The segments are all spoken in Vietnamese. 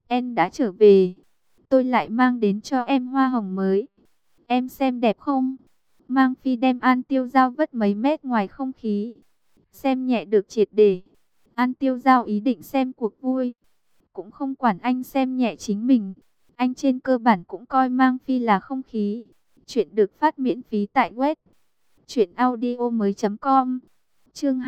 em đã trở về. Tôi lại mang đến cho em hoa hồng mới. Em xem đẹp không? Mang Phi đem An Tiêu Giao vứt mấy mét ngoài không khí. Xem nhẹ được triệt để. An Tiêu Giao ý định xem cuộc vui. Cũng không quản anh xem nhẹ chính mình. Anh trên cơ bản cũng coi Mang Phi là không khí. Chuyện được phát miễn phí tại web truyệnaudiomoi.com. Chương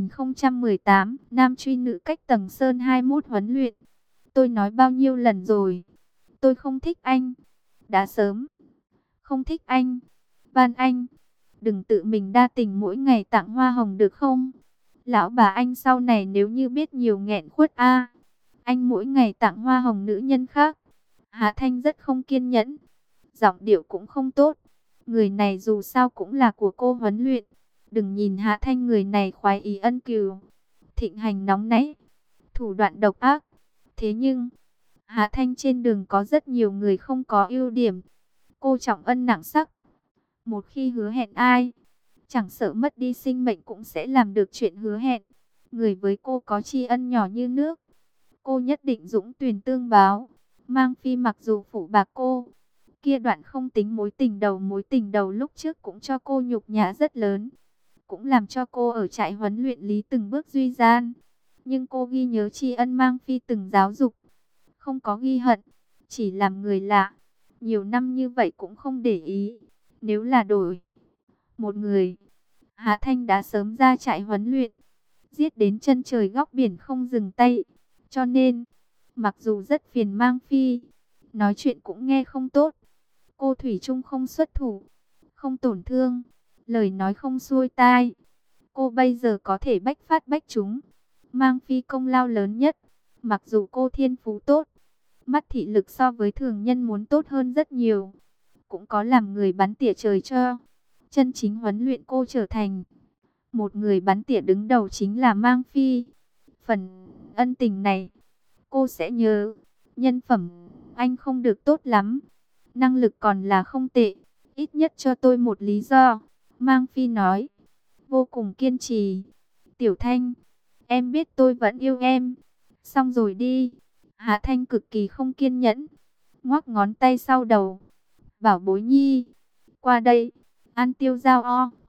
2018, Nam truy nữ cách tầng sơn 21 huấn luyện. Tôi nói bao nhiêu lần rồi, tôi không thích anh. Đã sớm không thích anh. Van anh, đừng tự mình đa tình mỗi ngày tặng hoa hồng được không? Lão bà anh sau này nếu như biết nhiều nghẹn khuất a. Anh mỗi ngày tặng hoa hồng nữ nhân khác. Hạ Thanh rất không kiên nhẫn, giọng điệu cũng không tốt. Người này dù sao cũng là của cô huấn luyện. Đừng nhìn Hạ Thanh người này khoái ý ân cừu, thịnh hành nóng nảy, thủ đoạn độc ác. Thế nhưng, Hạ Thanh trên đường có rất nhiều người không có ưu điểm. Cô trọng ân nặng sắc. Một khi hứa hẹn ai, chẳng sợ mất đi sinh mệnh cũng sẽ làm được chuyện hứa hẹn. Người với cô có tri ân nhỏ như nước, cô nhất định dũng tuyển tương báo. Mang Phi mặc dù phụ bạc cô, kia đoạn không tính mối tình đầu lúc trước cũng cho cô nhục nhã rất lớn, cũng làm cho cô ở trại huấn luyện lý từng bước duy gian. Nhưng cô ghi nhớ tri ân Mang Phi từng giáo dục, không có ghi hận, chỉ làm người lạ. Nhiều năm như vậy cũng không để ý. Nếu là đổi một người, Hạ Thanh đã sớm ra trại huấn luyện, giết đến chân trời góc biển không dừng tay. Cho nên, mặc dù rất phiền Mang Phi, nói chuyện cũng nghe không tốt, cô thủy chung không xuất thủ, không tổn thương, lời nói không xuôi tai. Cô bây giờ có thể bách phát bách trúng. Mang Phi công lao lớn nhất. Mặc dù cô thiên phú tốt, mắt thị lực so với thường nhân muốn tốt hơn rất nhiều, cũng có làm người bắn tỉa trời cho. Chân chính huấn luyện cô trở thành một người bắn tỉa đứng đầu chính là Mang Phi. Phần ân tình này, cô sẽ nhớ. Nhân phẩm, anh không được tốt lắm. Năng lực còn là không tệ. Ít nhất cho tôi một lý do. Mang Phi nói, vô cùng kiên trì. Tiểu Thanh, em biết tôi vẫn yêu em. Xong rồi đi. Hạ Thanh cực kỳ không kiên nhẫn, ngoắc ngón tay sau đầu. Bảo bối nhi, qua đây. An Tiêu Giao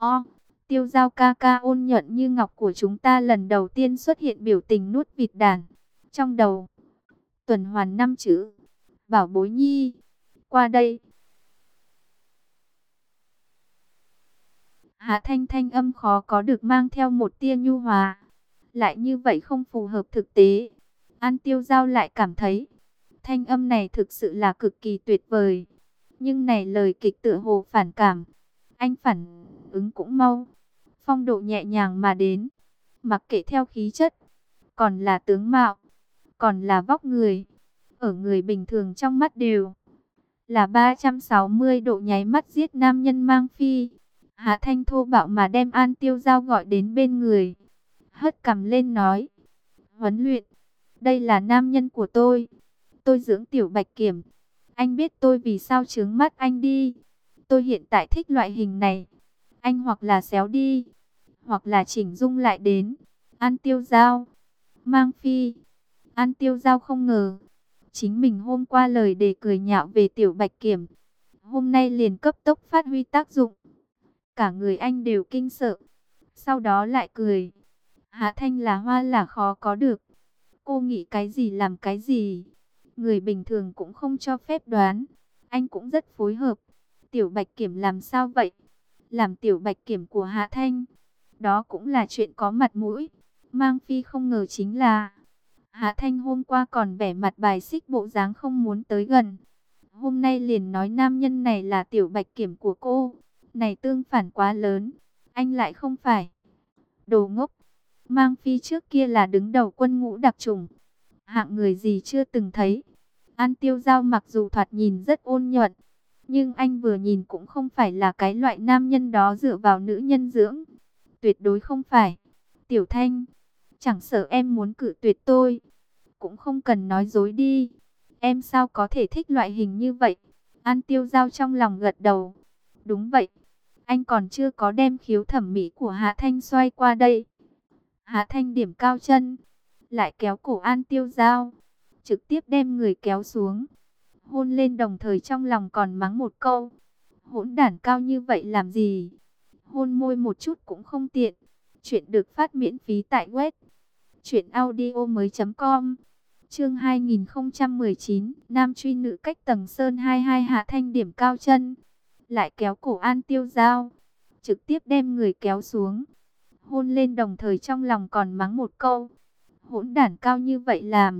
Tiêu Giao ca ca ôn nhuận như ngọc của chúng ta lần đầu tiên xuất hiện biểu tình nuốt vịt đàn. Trong đầu tuần hoàn 5 chữ. Bảo bối nhi, qua đây. Hạ Thanh thanh âm khó có được mang theo một tia nhu hòa. Lại như vậy không phù hợp thực tế. An Tiêu Giao lại cảm thấy thanh âm này thực sự là cực kỳ tuyệt vời. Nhưng này lời kịch tựa hồ phản cảm. Anh phản ứng cũng mau, phong độ nhẹ nhàng mà đến. Mặc kệ theo khí chất, còn là tướng mạo, còn là vóc người, ở người bình thường trong mắt đều là 360 độ nháy mắt giết nam nhân Mang Phi. Hạ Thanh thô bạo mà đem An Tiêu Giao gọi đến bên người, hất cằm lên nói, huấn luyện, đây là nam nhân của tôi dưỡng Tiểu Bạch Kiểm. Anh biết tôi vì sao chướng mắt anh đi. Tôi hiện tại thích loại hình này. Anh hoặc là xéo đi, hoặc là chỉnh dung lại đến. An Tiêu Giao, Mang Phi. An Tiêu Giao không ngờ, chính mình hôm qua lời đề cười nhạo về Tiểu Bạch Kiểm, hôm nay liền cấp tốc phát huy tác dụng. Cả người anh đều kinh sợ, sau đó lại cười. Hạ Thanh là hoa là khó có được. Cô nghĩ cái gì làm cái gì. Người bình thường cũng không cho phép đoán. Anh cũng rất phối hợp. Tiểu Bạch Kiểm làm sao vậy? Làm Tiểu Bạch Kiểm của Hạ Thanh, đó cũng là chuyện có mặt mũi. Mang Phi không ngờ chính là Hạ Thanh hôm qua còn vẻ mặt bài xích bộ dáng không muốn tới gần, hôm nay liền nói nam nhân này là Tiểu Bạch Kiểm của cô. Này tương phản quá lớn. Anh lại không phải đồ ngốc. Mang Phi trước kia là đứng đầu quân ngũ đặc chủng, hạng người gì chưa từng thấy. An Tiêu Giao mặc dù thoạt nhìn rất ôn nhuận, nhưng anh vừa nhìn cũng không phải là cái loại nam nhân đó dựa vào nữ nhân dưỡng. Tuyệt đối không phải. Tiểu Thanh, chẳng sợ em muốn cự tuyệt tôi, cũng không cần nói dối đi. Em sao có thể thích loại hình như vậy? An Tiêu Giao trong lòng gật đầu. Đúng vậy. Anh còn chưa có đem khiếu thẩm mỹ của Hạ Thanh xoay qua đây. Hạ Thanh điểm cao chân, lại kéo cổ An Tiêu Giao. trực tiếp đem người kéo xuống, hôn lên, đồng thời trong lòng còn mắng một câu: hỗn đản cao như vậy làm gì? Hôn môi một chút cũng không tiện. Chuyện được phát miễn phí tại web truyệnaudiomoi.com. Chương 2019, nam truy nữ cách tầng sơn 22. Hạ Thanh điểm cao chân, lại kéo cổ An Tiêu Dao, trực tiếp đem người kéo xuống, hôn lên, đồng thời trong lòng còn mắng một câu: hỗn đản cao như vậy làm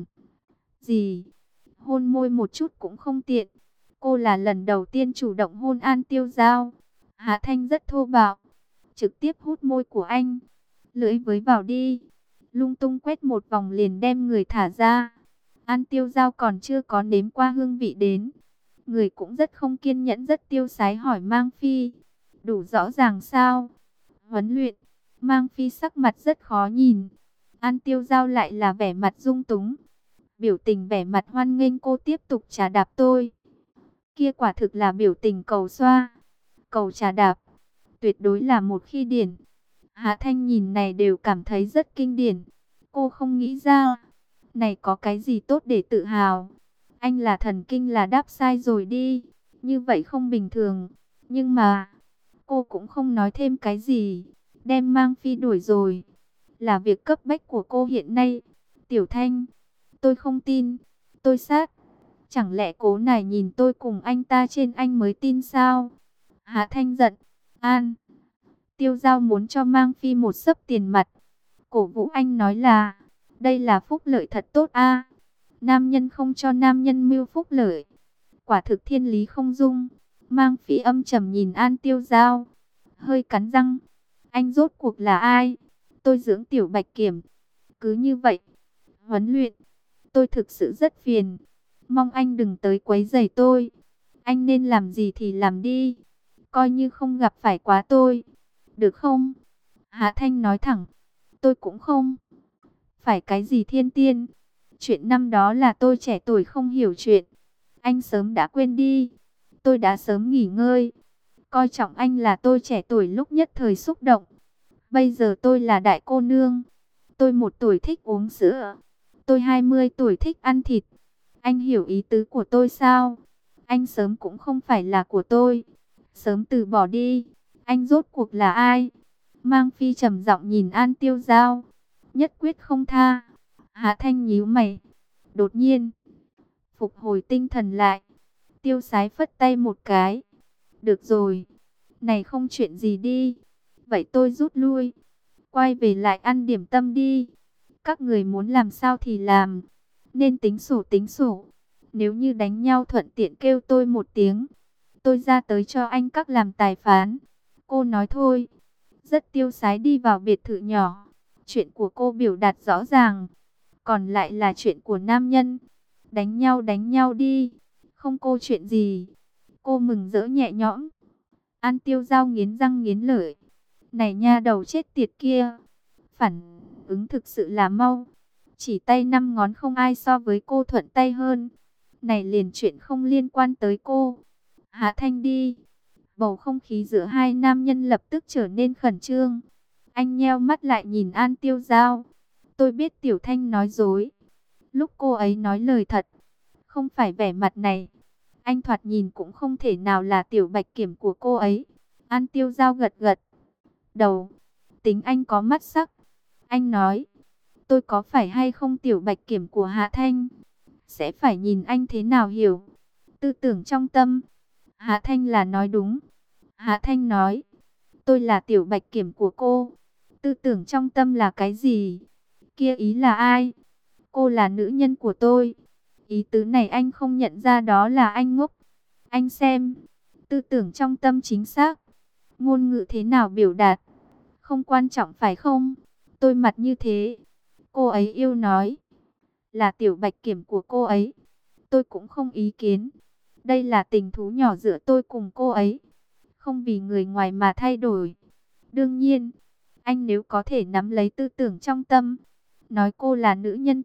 gì? Hôn môi một chút cũng không tiện. Cô là lần đầu tiên chủ động hôn An Tiêu Dao. Hạ Thanh rất thô bạo, trực tiếp hút môi của anh, lưỡi với vào đi, lung tung quét một vòng liền đem người thả ra. An Tiêu Dao còn chưa có nếm qua hương vị đến, người cũng rất không kiên nhẫn, rất tiêu sái hỏi Mang Phi: đủ rõ ràng sao? Huấn luyện. Mang Phi sắc mặt rất khó nhìn. An Tiêu Dao lại là vẻ mặt dung túng, biểu tình vẻ mặt hoan nghênh cô tiếp tục trà đạp tôi. Kia quả thực là biểu tình cầu xoa, cầu trà đạp, tuyệt đối là một khi điển. Hạ Thanh nhìn này đều cảm thấy rất kinh điển. Cô không nghĩ ra, này có cái gì tốt để tự hào? Anh là thần kinh là đáp sai rồi đi, như vậy không bình thường. Nhưng mà, cô cũng không nói thêm cái gì, đem Mang Phi đuổi rồi. Là việc cấp bách của cô hiện nay. Tiểu Thanh, tôi không tin, tôi sát. Chẳng lẽ cố này nhìn tôi cùng anh ta trên anh mới tin sao? Hạ Thanh giận. An Tiêu Dao muốn cho Mang Phi một xấp tiền mặt, cổ vũ anh nói là đây là phúc lợi thật tốt a. Nam nhân không cho nam nhân mưu phúc lợi, quả thực thiên lý không dung. Mang Phi âm trầm nhìn An Tiêu Dao, hơi cắn răng. Anh rốt cuộc là ai? Tôi dưỡng Tiểu Bạch Kiểm, cứ như vậy huấn luyện, tôi thực sự rất phiền. Mong anh đừng tới quấy rầy tôi. Anh nên làm gì thì làm đi, coi như không gặp phải quá tôi, được không? Hạ Thanh nói thẳng. Tôi cũng không phải cái gì thiên tiên. Chuyện năm đó là tôi trẻ tuổi không hiểu chuyện, anh sớm đã quên đi. Tôi đã sớm nghỉ ngơi. Coi trọng anh là tôi trẻ tuổi lúc nhất thời xúc động. Bây giờ tôi là đại cô nương. Tôi 1 tuổi thích uống sữa, tôi 20 tuổi thích ăn thịt. Anh hiểu ý tứ của tôi sao? Anh sớm cũng không phải là của tôi, sớm từ bỏ đi. Anh rốt cuộc là ai? Mang Phi trầm giọng nhìn An Tiêu Dao, nhất quyết không tha. Hạ Thanh nhíu mày, đột nhiên phục hồi tinh thần lại, tiêu sái phất tay một cái. Được rồi, này không chuyện gì đi. Vậy tôi rút lui, quay về lại ăn điểm tâm đi. Các người muốn làm sao thì làm, nên tính sổ tính sổ. Nếu như đánh nhau thuận tiện kêu tôi một tiếng, tôi ra tới cho anh các làm tài phán. Cô nói thôi, rất tiêu sái đi vào biệt thự nhỏ. Chuyện của cô biểu đạt rõ ràng, còn lại là chuyện của nam nhân. Đánh nhau đi, không cô chuyện gì. Cô mừng rỡ nhẹ nhõm. An Tiêu Dao nghiến răng nghiến lợi. Này nha đầu chết tiệt kia, phản ứng thực sự là mau. Chỉ tay 5 ngón không ai so với cô thuận tay hơn. Này liền chuyện không liên quan tới cô. Hạ Thanh đi. Bầu không khí giữa hai nam nhân lập tức trở nên khẩn trương. Anh nheo mắt lại nhìn An Tiêu Dao. Tôi biết Tiểu Thanh nói dối, lúc cô ấy nói lời thật, không phải vẻ mặt này. Anh thoạt nhìn cũng không thể nào là Tiểu Bạch Kiểm của cô ấy. An Tiêu Dao gật gật đầu. Tính anh có mắt sắc. Anh nói, tôi có phải hay không Tiểu Bạch Kiểm của Hạ Thanh, sẽ phải nhìn anh thế nào hiểu. Tư tưởng trong tâm, Hạ Thanh là nói đúng. Hạ Thanh nói, tôi là Tiểu Bạch Kiểm của cô. Tư tưởng trong tâm là cái gì? Kia ý là ai? Cô là nữ nhân của tôi. Ý tứ này anh không nhận ra đó là anh ngốc. Anh xem, tư tưởng trong tâm chính xác, ngôn ngữ thế nào biểu đạt, không quan trọng phải không? Tôi mặt như thế, cô ấy yêu nói, là Tiểu Bạch Kiểm của cô ấy, tôi cũng không ý kiến. Đây là tình thú nhỏ giữa tôi cùng cô ấy, không vì người ngoài mà thay đổi. Đương nhiên, anh nếu có thể nắm lấy tư tưởng trong tâm, nói cô là nữ nhân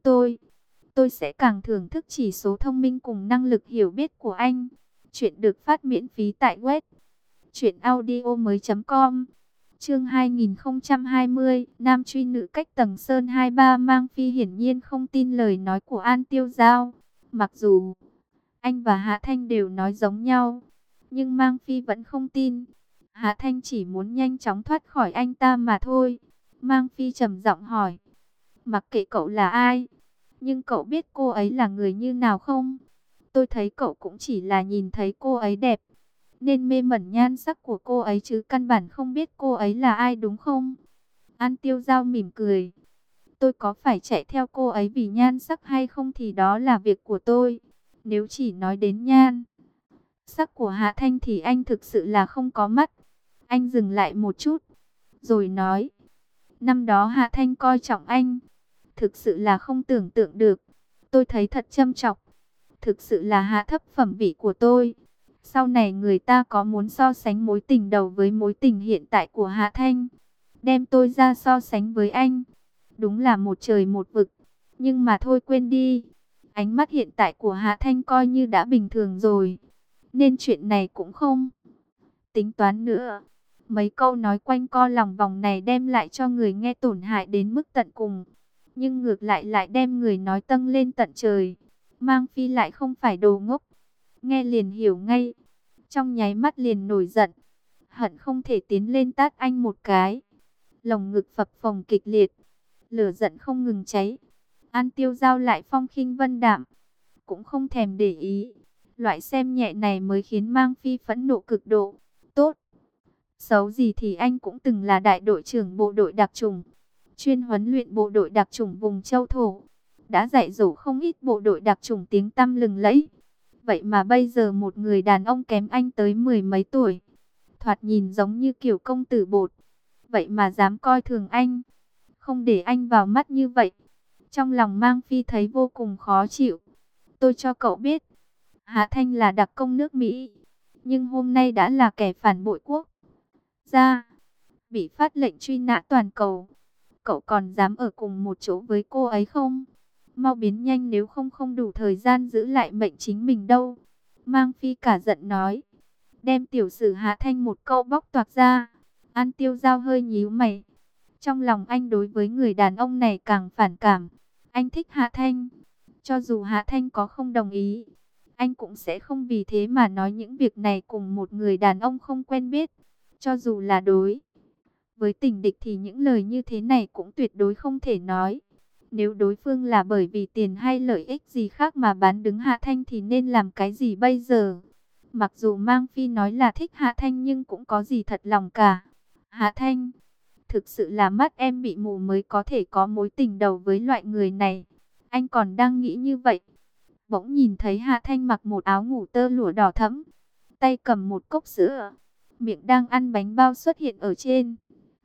tôi sẽ càng thưởng thức chỉ số thông minh cùng năng lực hiểu biết của anh. Chuyện được phát miễn phí tại web truyệnaudiomoi.com. Chương 2020, nam truy nữ cách tầng sơn 23. Mang Phi hiển nhiên không tin lời nói của An Tiêu Giao. Mặc dù anh và Hạ Thanh đều nói giống nhau, nhưng Mang Phi vẫn không tin. Hạ Thanh chỉ muốn nhanh chóng thoát khỏi anh ta mà thôi. Mang Phi trầm giọng hỏi, mặc kệ cậu là ai, nhưng cậu biết cô ấy là người như nào không? Tôi thấy cậu cũng chỉ là nhìn thấy cô ấy đẹp, nên mê mẩn nhan sắc của cô ấy chứ căn bản không biết cô ấy là ai đúng không? An Tiêu Giao mỉm cười. Tôi có phải chạy theo cô ấy vì nhan sắc hay không thì đó là việc của tôi. Nếu chỉ nói đến nhan sắc của Hạ Thanh thì anh thực sự là không có mắt. Anh dừng lại một chút, rồi nói, năm đó Hạ Thanh coi trọng anh, thực sự là không tưởng tượng được. Tôi thấy thật châm chọc, thực sự là hạ thấp phẩm vị của tôi. Sau này người ta có muốn so sánh mối tình đầu với mối tình hiện tại của Hạ Thanh, đem tôi ra so sánh với anh, đúng là một trời một vực. Nhưng mà thôi quên đi, ánh mắt hiện tại của Hạ Thanh coi như đã bình thường rồi, nên chuyện này cũng không tính toán nữa. Mấy câu nói quanh co lòng vòng này đem lại cho người nghe tổn hại đến mức tận cùng, nhưng ngược lại lại đem người nói tăng lên tận trời. Mang Phi lại không phải đồ ngốc, nghe liền hiểu ngay, trong nháy mắt liền nổi giận, hận không thể tiến lên tát anh một cái. Lồng ngực phập phồng kịch liệt, lửa giận không ngừng cháy. An Tiêu Giao lại phong khinh vân đạm, cũng không thèm để ý. Loại xem nhẹ này mới khiến Mang Phi phẫn nộ cực độ. Tốt xấu gì thì anh cũng từng là đại đội trưởng bộ đội đặc chủng, chuyên huấn luyện bộ đội đặc chủng vùng châu thổ, đã dạy dỗ không ít bộ đội đặc chủng tiếng tăm lừng lẫy. Vậy mà bây giờ một người đàn ông kém anh tới mười mấy tuổi, thoạt nhìn giống như kiểu công tử bột, vậy mà dám coi thường anh, không để anh vào mắt như vậy. Trong lòng Mang Phi thấy vô cùng khó chịu. Tôi cho cậu biết, Hạ Thanh là đặc công nước Mỹ, nhưng hôm nay đã là kẻ phản bội quốc gia, bị phát lệnh truy nã toàn cầu. Cậu còn dám ở cùng một chỗ với cô ấy không? Mau biến nhanh, nếu không không đủ thời gian giữ lại mệnh chính mình đâu. Mang Phi cả giận nói, đem tiểu sử Hạ Thanh một câu bóc toạc ra. An Tiêu Giao hơi nhíu mày. Trong lòng anh đối với người đàn ông này càng phản cảm. Anh thích Hạ Thanh, cho dù Hạ Thanh có không đồng ý, anh cũng sẽ không vì thế mà nói những việc này cùng một người đàn ông không quen biết. Cho dù là đối với tình địch thì những lời như thế này cũng tuyệt đối không thể nói. Nếu đối phương là bởi vì tiền hay lợi ích gì khác mà bán đứng Hạ Thanh thì nên làm cái gì bây giờ? Mặc dù Mang Phi nói là thích Hạ Thanh nhưng cũng có gì thật lòng cả. Hạ Thanh, thực sự là mắt em bị mù mới có thể có mối tình đầu với loại người này. Anh còn đang nghĩ như vậy. Bỗng nhìn thấy Hạ Thanh mặc một áo ngủ tơ lụa đỏ thẫm, tay cầm một cốc sữa, miệng đang ăn bánh bao xuất hiện ở trên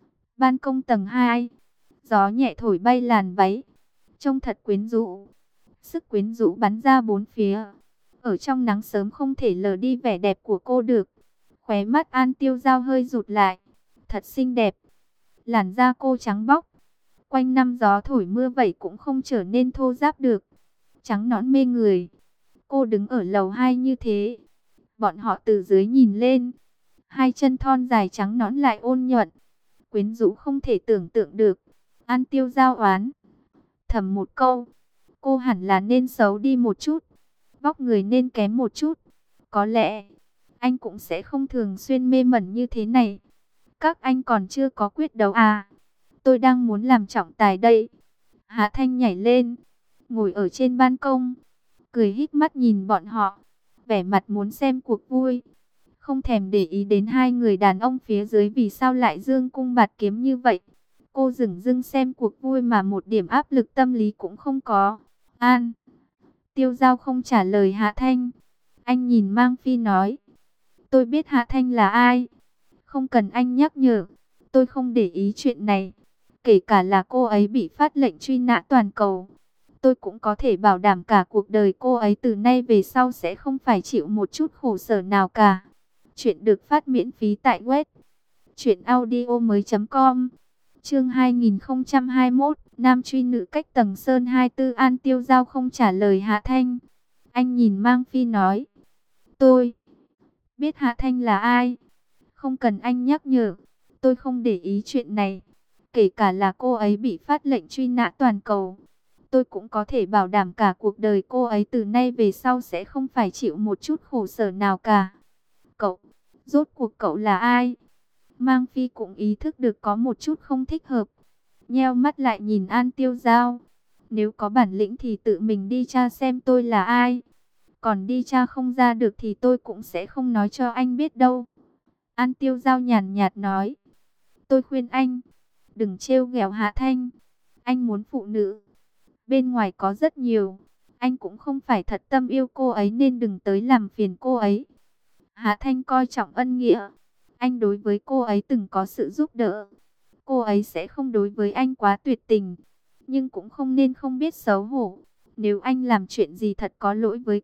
ban công tầng 2. Gió nhẹ thổi bay làn váy, trông thật quyến rũ. Sức quyến rũ bắn ra bốn phía. Ở trong nắng sớm không thể lờ đi vẻ đẹp của cô được. Khóe mắt An Tiêu Giao hơi rụt lại. Thật xinh đẹp. Làn da cô trắng bóc, quanh năm gió thổi mưa vậy cũng không trở nên thô ráp được. Trắng nõn mê người. Cô đứng ở lầu 2 như thế, bọn họ từ dưới nhìn lên, hai chân thon dài trắng nõn lại ôn nhuận, quyến rũ không thể tưởng tượng được. An Tiêu Giao oán thầm một câu, cô hẳn là nên xấu đi một chút, vóc người nên kém một chút. Có lẽ anh cũng sẽ không thường xuyên mê mẩn như thế này. Các anh còn chưa có quyết đấu à? Tôi đang muốn làm trọng tài đây. Hạ Thanh nhảy lên, ngồi ở trên ban công, cười híp mắt nhìn bọn họ, vẻ mặt muốn xem cuộc vui, không thèm để ý đến hai người đàn ông phía dưới vì sao lại dương cung bạt kiếm như vậy. Cô dửng dưng xem cuộc vui mà một điểm áp lực tâm lý cũng không có. An Tiêu Giao không trả lời Hạ Thanh. Anh nhìn Mang Phi nói, tôi biết Hạ Thanh là ai, không cần anh nhắc nhở. Tôi không để ý chuyện này. Kể cả là cô ấy bị phát lệnh truy nã toàn cầu, tôi cũng có thể bảo đảm cả cuộc đời cô ấy từ nay về sau sẽ không phải chịu một chút khổ sở nào cả. Chuyện được phát miễn phí tại web truyệnaudiomoi.com. Chương 2021, nam truy nữ cách tầng sơn 24. An Tiêu Giao không trả lời Hạ Thanh. Anh nhìn Mang Phi nói, tôi biết Hạ Thanh là ai, không cần anh nhắc nhở. Tôi không để ý chuyện này. Kể cả là cô ấy bị phát lệnh truy nã toàn cầu, tôi cũng có thể bảo đảm cả cuộc đời cô ấy từ nay về sau sẽ không phải chịu một chút khổ sở nào cả. Cậu, rốt cuộc cậu là ai? Mang Phi cũng ý thức được có một chút không thích hợp. Nheo mắt lại nhìn An Tiêu Giao. Nếu có bản lĩnh thì tự mình đi tra xem tôi là ai. Còn đi tra không ra được thì tôi cũng sẽ không nói cho anh biết đâu. An Tiêu Giao nhàn nhạt nói. Tôi khuyên anh, đừng trêu ghẹo Hạ Thanh. Anh muốn phụ nữ, bên ngoài có rất nhiều. Anh cũng không phải thật tâm yêu cô ấy nên đừng tới làm phiền cô ấy. Hạ Thanh coi trọng ân nghĩa. Anh đối với cô ấy từng có sự giúp đỡ. Cô ấy sẽ không đối với anh quá tuyệt tình, nhưng cũng không nên không biết xấu hổ. Nếu anh làm chuyện gì thật có lỗi với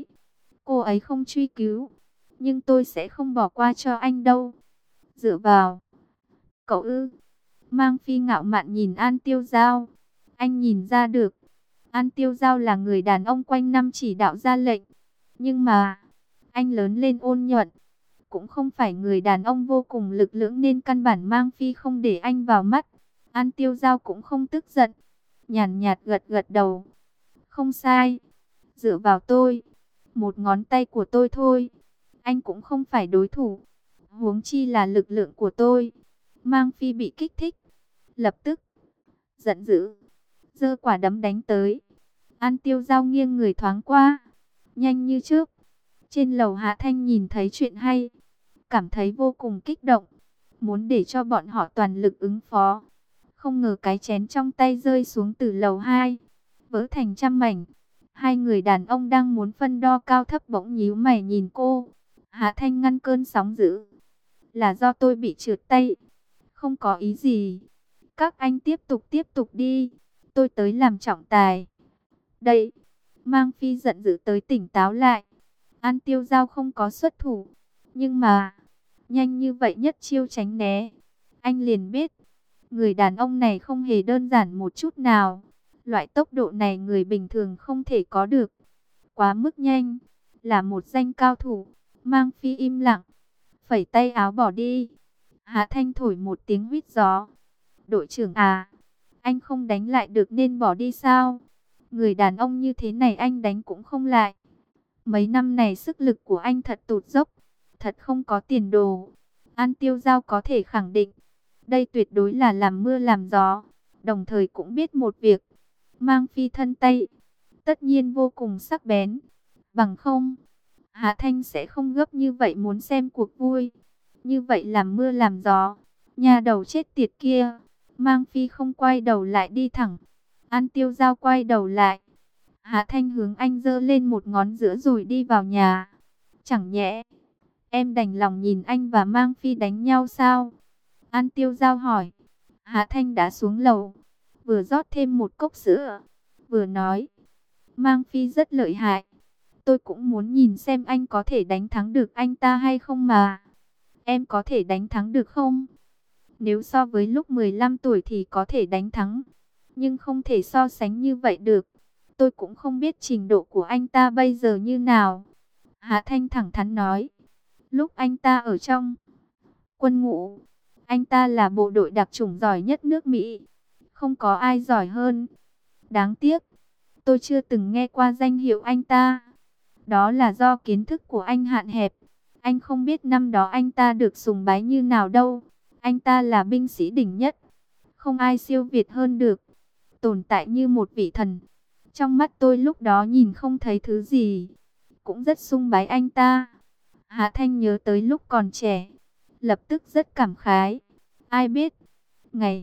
cô ấy không truy cứu, nhưng tôi sẽ không bỏ qua cho anh đâu. Dựa vào cậu ư? Mang Phi ngạo mạn nhìn An Tiêu Giao. Anh nhìn ra được, An Tiêu Giao là người đàn ông quanh năm chỉ đạo ra lệnh. Nhưng mà, anh lớn lên ôn nhuận, cũng không phải người đàn ông vô cùng lực lưỡng nên căn bản Mang Phi không để anh vào mắt. An Tiêu Giao cũng không tức giận, nhàn nhạt gật gật đầu. Không sai, dựa vào tôi, một ngón tay của tôi thôi, anh cũng không phải đối thủ. Huống chi là lực lượng của tôi. Mang Phi bị kích thích, lập tức giận dữ, giơ quả đấm đánh tới. An Tiêu Giao nghiêng người thoáng qua, nhanh như trước. Trên lầu Hạ Thanh nhìn thấy chuyện hay, cảm thấy vô cùng kích động, muốn để cho bọn họ toàn lực ứng phó. Không ngờ cái chén trong tay rơi xuống từ lầu 2, vỡ thành trăm mảnh. Hai người đàn ông đang muốn phân đo cao thấp bỗng nhíu mày nhìn cô. Hạ Thanh ngăn cơn sóng dữ. Là do tôi bị trượt tay, không có ý gì. Các anh tiếp tục đi, tôi tới làm trọng tài. Đây, Mang Phi giận dữ tới tỉnh táo lại. An Tiêu Giao không có xuất thủ, nhưng mà nhanh như vậy nhất chiêu tránh né. Anh liền biết, người đàn ông này không hề đơn giản một chút nào. Loại tốc độ này người bình thường không thể có được. Quá mức nhanh, là một danh cao thủ. Mang Phi im lặng, phẩy tay áo bỏ đi. Hạ Thanh thổi một tiếng huýt gió. Đội trưởng à, anh không đánh lại được nên bỏ đi sao? Người đàn ông như thế này anh đánh cũng không lại. Mấy năm này sức lực của anh thật tụt dốc, thật không có tiền đồ. An Tiêu Giao có thể khẳng định, đây tuyệt đối là làm mưa làm gió. Đồng thời cũng biết một việc, Mang Phi thân tay, tất nhiên vô cùng sắc bén. Bằng không, Hạ Thanh sẽ không gấp như vậy muốn xem cuộc vui. Như vậy làm mưa làm gió, nhà đầu chết tiệt kia. Mang Phi không quay đầu lại đi thẳng. An Tiêu Giao quay đầu lại. Hạ Thanh hướng anh giơ lên một ngón giữa rồi đi vào nhà. Chẳng nhẽ em đành lòng nhìn anh và Mang Phi đánh nhau sao? An Tiêu Giao hỏi. Hạ Thanh đã xuống lầu, vừa rót thêm một cốc sữa, vừa nói. Mang Phi rất lợi hại. Tôi cũng muốn nhìn xem anh có thể đánh thắng được anh ta hay không mà. Em có thể đánh thắng được không? Nếu so với lúc 15 tuổi thì có thể đánh thắng, nhưng không thể so sánh như vậy được. Tôi cũng không biết trình độ của anh ta bây giờ như nào. Hạ Thanh thẳng thắn nói. Lúc anh ta ở trong quân ngũ, anh ta là bộ đội đặc chủng giỏi nhất nước Mỹ. Không có ai giỏi hơn. Đáng tiếc, tôi chưa từng nghe qua danh hiệu anh ta. Đó là do kiến thức của anh hạn hẹp. Anh không biết năm đó anh ta được sùng bái như nào đâu. Anh ta là binh sĩ đỉnh nhất, không ai siêu việt hơn được, tồn tại như một vị thần. Trong mắt tôi lúc đó nhìn không thấy thứ gì, cũng rất sùng bái anh ta. Hạ Thanh nhớ tới lúc còn trẻ, lập tức rất cảm khái. Ai biết, ngày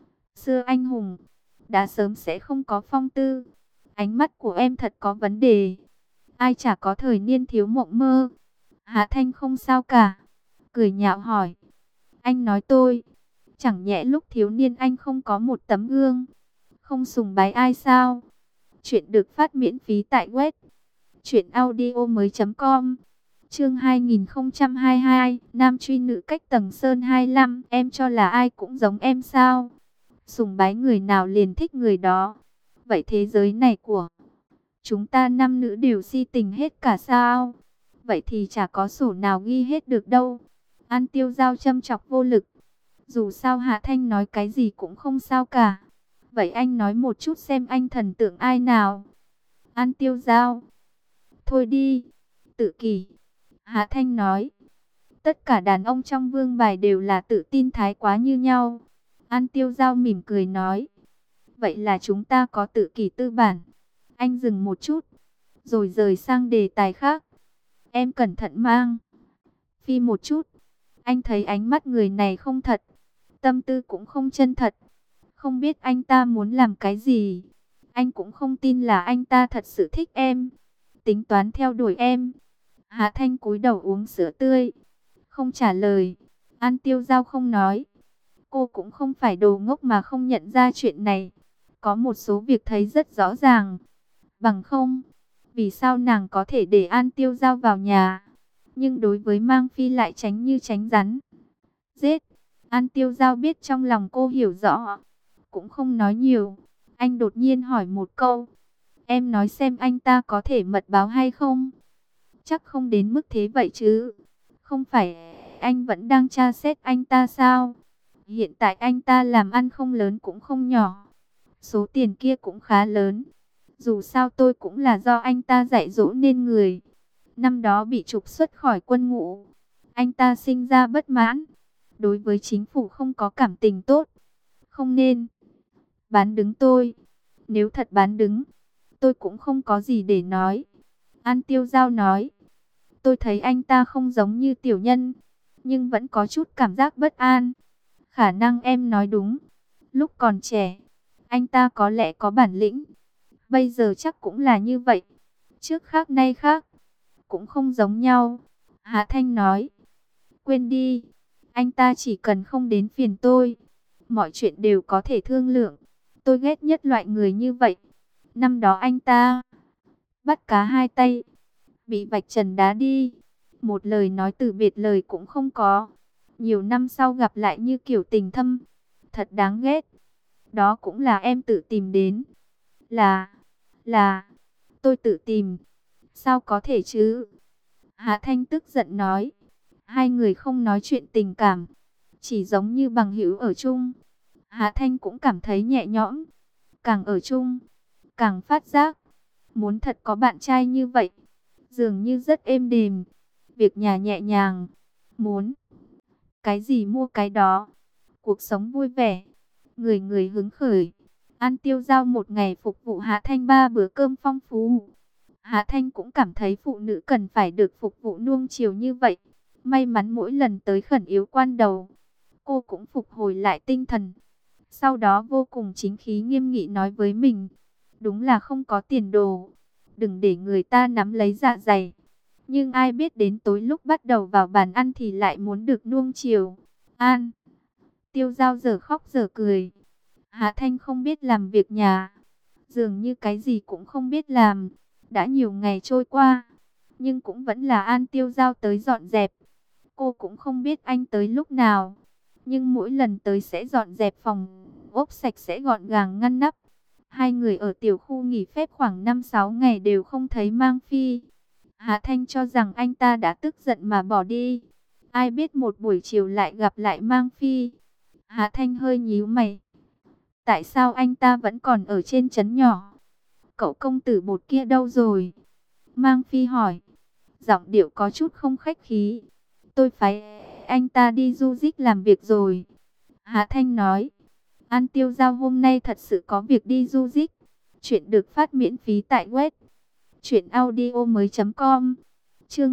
xưa anh hùng, đã sớm sẽ không có phong tư. Ánh mắt của em thật có vấn đề. Ai chả có thời niên thiếu mộng mơ. Hạ Thanh không sao cả, cười nhạo hỏi. Anh nói tôi, chẳng nhẽ lúc thiếu niên anh không có một tấm gương, không sùng bái ai sao? Chuyện được phát miễn phí tại web truyệnaudiomoi.com. Chương 2022, nam truy nữ cách tầng sơn 25, em cho là ai cũng giống em sao? Sùng bái người nào liền thích người đó. Vậy thế giới này của chúng ta nam nữ đều si tình hết cả sao? Vậy thì chả có sổ nào ghi hết được đâu. An Tiêu Giao châm chọc vô lực. Dù sao Hạ Thanh nói cái gì cũng không sao cả. Vậy anh nói một chút xem anh thần tượng ai nào? An Tiêu Giao. Thôi đi, Tự Kỷ. Hạ Thanh nói. Tất cả đàn ông trong vương bài đều là tự tin thái quá như nhau. An Tiêu Giao mỉm cười nói. Vậy là chúng ta có Tự Kỷ tư bản. Anh dừng một chút, rồi rời sang đề tài khác. Em cẩn thận mang Phi một chút. Anh thấy ánh mắt người này không thật, tâm tư cũng không chân thật. Không biết anh ta muốn làm cái gì. Anh cũng không tin là anh ta thật sự thích em, tính toán theo đuổi em. Hạ Thanh cúi đầu uống sữa tươi, không trả lời. An Tiêu Giao không nói. Cô cũng không phải đồ ngốc mà không nhận ra chuyện này. Có một số việc thấy rất rõ ràng. Bằng không, vì sao nàng có thể để An Tiêu Giao vào nhà, nhưng đối với Mang Phi lại tránh như tránh rắn. Giết. An Tiêu Giao biết trong lòng cô hiểu rõ, cũng không nói nhiều. Anh đột nhiên hỏi một câu. Em nói xem anh ta có thể mật báo hay không? Chắc không đến mức thế vậy chứ. Không phải anh vẫn đang tra xét anh ta sao? Hiện tại anh ta làm ăn không lớn cũng không nhỏ. Số tiền kia cũng khá lớn. Dù sao tôi cũng là do anh ta dạy dỗ nên người. Năm đó bị trục xuất khỏi quân ngũ, anh ta sinh ra bất mãn. Đối với chính phủ không có cảm tình tốt. Không nên bán đứng tôi. Nếu thật bán đứng, tôi cũng không có gì để nói. An Tiêu Giao nói. Tôi thấy anh ta không giống như tiểu nhân, nhưng vẫn có chút cảm giác bất an. Khả năng em nói đúng. Lúc còn trẻ, anh ta có lẽ có bản lĩnh. Bây giờ chắc cũng là như vậy. Trước khác nay khác, cũng không giống nhau. Hạ Thanh nói. Quên đi, anh ta chỉ cần không đến phiền tôi, mọi chuyện đều có thể thương lượng. Tôi ghét nhất loại người như vậy. Năm đó anh ta bắt cá hai tay, bị vạch trần đá đi. Một lời nói từ biệt lời cũng không có. Nhiều năm sau gặp lại như kiểu tình thâm. Thật đáng ghét. Đó cũng là em tự tìm đến. Là, tôi tự tìm. Sao có thể chứ? Hạ Thanh tức giận nói. Hai người không nói chuyện tình cảm, chỉ giống như bằng hữu ở chung. Hạ Thanh cũng cảm thấy nhẹ nhõm. Càng ở chung, càng phát giác muốn thật có bạn trai như vậy. Dường như rất êm đềm, việc nhà nhẹ nhàng, muốn cái gì mua cái đó, cuộc sống vui vẻ, người người hứng khởi. An Tiêu Giao một ngày phục vụ Hạ Thanh 3 bữa cơm phong phú. Hạ Thanh cũng cảm thấy phụ nữ cần phải được phục vụ nuông chiều như vậy. May mắn mỗi lần tới khẩn yếu quan đầu, cô cũng phục hồi lại tinh thần. Sau đó vô cùng chính khí nghiêm nghị nói với mình, đúng là không có tiền đồ, đừng để người ta nắm lấy dạ dày. Nhưng ai biết đến tối lúc bắt đầu vào bàn ăn thì lại muốn được nuông chiều. An Tiêu Giao giờ khóc giờ cười. Hạ Thanh không biết làm việc nhà, dường như cái gì cũng không biết làm. Đã nhiều ngày trôi qua, nhưng cũng vẫn là An Tiêu Giao tới dọn dẹp. Cô cũng không biết anh tới lúc nào, nhưng mỗi lần tới sẽ dọn dẹp phòng ốc sạch sẽ gọn gàng ngăn nắp. Hai người ở tiểu khu nghỉ phép khoảng 5-6 ngày đều không thấy Mang Phi. Hạ Thanh cho rằng anh ta đã tức giận mà bỏ đi. Ai biết một buổi chiều lại gặp lại Mang Phi. Hạ Thanh hơi nhíu mày. Tại sao anh ta vẫn còn ở trên trấn nhỏ? Cậu công tử bột kia đâu rồi? Mang Phi hỏi. Giọng điệu có chút không khách khí. Tôi phái anh ta đi du dích làm việc rồi. Hạ Thanh nói. An Tiêu Giao hôm nay thật sự có việc đi du dích. Chuyện được phát miễn phí tại web truyệnaudiomoi.com. Chương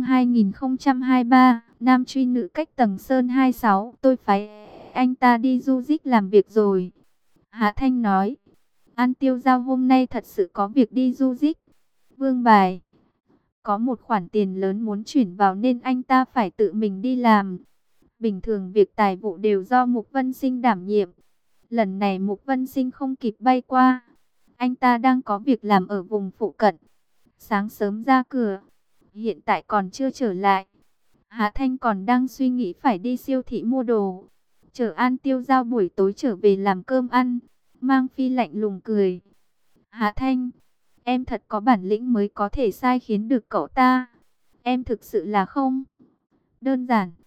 2023, nam truy nữ cách tầng sơn 26. Tôi phái anh ta đi du dích làm việc rồi. Hạ Thanh nói. An Tiêu Giao hôm nay thật sự có việc đi du dích. Vương bài. Có một khoản tiền lớn muốn chuyển vào nên anh ta phải tự mình đi làm. Bình thường việc tài vụ đều do Mục Vân Sinh đảm nhiệm. Lần này Mục Vân Sinh không kịp bay qua. Anh ta đang có việc làm ở vùng phụ cận. Sáng sớm ra cửa, hiện tại còn chưa trở lại. Hạ Thanh còn đang suy nghĩ phải đi siêu thị mua đồ. Chờ An Tiêu Giao buổi tối trở về làm cơm ăn. Mang Phi lạnh lùng cười. Hạ Thanh, em thật có bản lĩnh mới có thể sai khiến được cậu ta. Em thực sự là không đơn giản.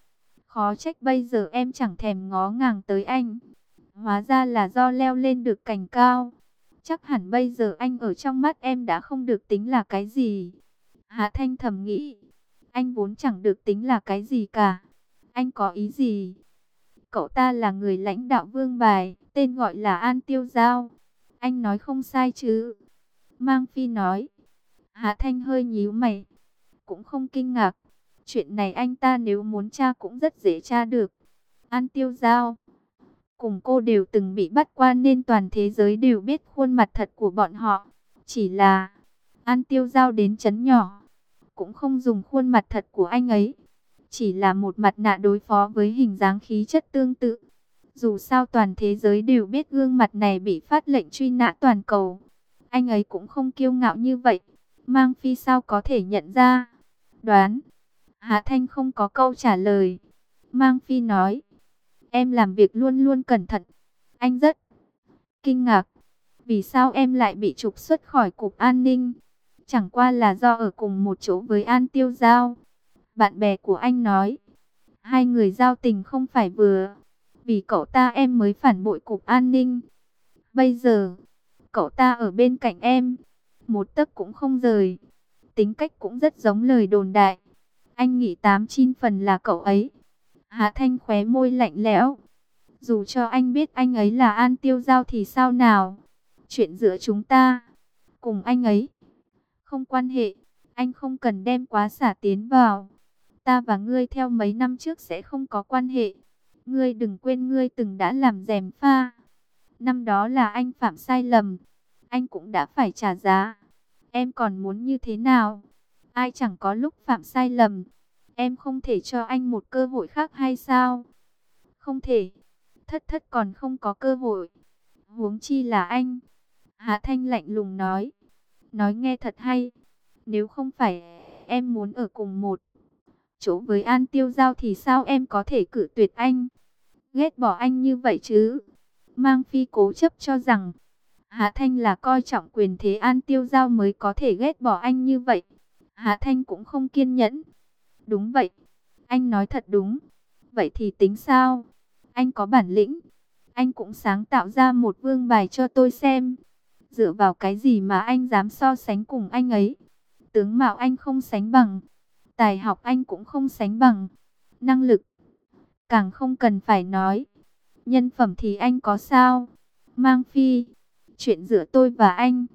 Khó trách bây giờ em chẳng thèm ngó ngàng tới anh. Hóa ra là do leo lên được cành cao. Chắc hẳn bây giờ anh ở trong mắt em đã không được tính là cái gì. Hạ Thanh thầm nghĩ. Anh vốn chẳng được tính là cái gì cả. Anh có ý gì? Cậu ta là người lãnh đạo Vương Bài, tên gọi là An Tiêu Giao. Anh nói không sai chứ? Mang Phi nói. Hạ Thanh hơi nhíu mày. Cũng không kinh ngạc. Chuyện này anh ta nếu muốn tra cũng rất dễ tra được. An Tiêu Giao cùng cô đều từng bị bắt qua nên toàn thế giới đều biết khuôn mặt thật của bọn họ. Chỉ là An Tiêu Giao đến trấn nhỏ cũng không dùng khuôn mặt thật của anh ấy. Chỉ là một mặt nạ đối phó với hình dáng khí chất tương tự. Dù sao toàn thế giới đều biết gương mặt này bị phát lệnh truy nã toàn cầu. Anh ấy cũng không kiêu ngạo như vậy. Mang Phi sao có thể nhận ra? Đoán. Hạ Thanh không có câu trả lời. Mang Phi nói. Em làm việc luôn luôn cẩn thận. Anh rất kinh ngạc. Vì sao em lại bị trục xuất khỏi cục an ninh? Chẳng qua là do ở cùng một chỗ với An Tiêu Giao. Bạn bè của anh nói. Hai người giao tình không phải vừa. Vì cậu ta em mới phản bội cục an ninh. Bây giờ, cậu ta ở bên cạnh em. Một tấc cũng không rời. Tính cách cũng rất giống lời đồn đại. Anh nghĩ 89 phần là cậu ấy. Hạ Thanh khóe môi lạnh lẽo. Dù cho anh biết anh ấy là An Tiêu Giao thì sao nào? Chuyện giữa chúng ta, cùng anh ấy, không quan hệ. Anh không cần đem quá xả tiến vào. Ta và ngươi theo mấy năm trước sẽ không có quan hệ. Ngươi đừng quên ngươi từng đã làm gièm pha. Năm đó là anh phạm sai lầm. Anh cũng đã phải trả giá. Em còn muốn như thế nào? Ai chẳng có lúc phạm sai lầm. Em không thể cho anh một cơ hội khác hay sao? Không thể. Thất thất còn không có cơ hội. Huống chi là anh. Hạ Thanh lạnh lùng nói. Nói nghe thật hay. Nếu không phải em muốn ở cùng một chỗ với An Tiêu Giao thì sao em có thể cự tuyệt anh? Ghét bỏ anh như vậy chứ? Mang Phi cố chấp cho rằng Hạ Thanh là coi trọng quyền thế An Tiêu Giao mới có thể ghét bỏ anh như vậy. Hạ Thanh cũng không kiên nhẫn. Đúng vậy. Anh nói thật đúng. Vậy thì tính sao? Anh có bản lĩnh. Anh cũng sáng tạo ra một vương bài cho tôi xem. Dựa vào cái gì mà anh dám so sánh cùng anh ấy? Tướng mạo anh không sánh bằng. Tài học anh cũng không sánh bằng. Năng lực càng không cần phải nói. Nhân phẩm thì anh có sao? Mang Phi, chuyện giữa tôi và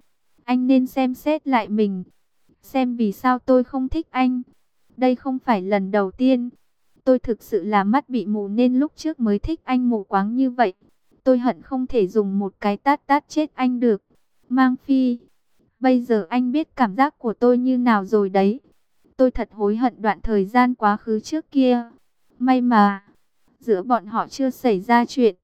anh nên xem xét lại mình. Xem vì sao tôi không thích anh. Đây không phải lần đầu tiên. Tôi thực sự là mắt bị mù nên lúc trước mới thích anh mù quáng như vậy. Tôi hận không thể dùng một cái tát tát chết anh được. Mang Phi, bây giờ anh biết cảm giác của tôi như nào rồi đấy. Tôi thật hối hận đoạn thời gian quá khứ trước kia. May mà giữa bọn họ chưa xảy ra chuyện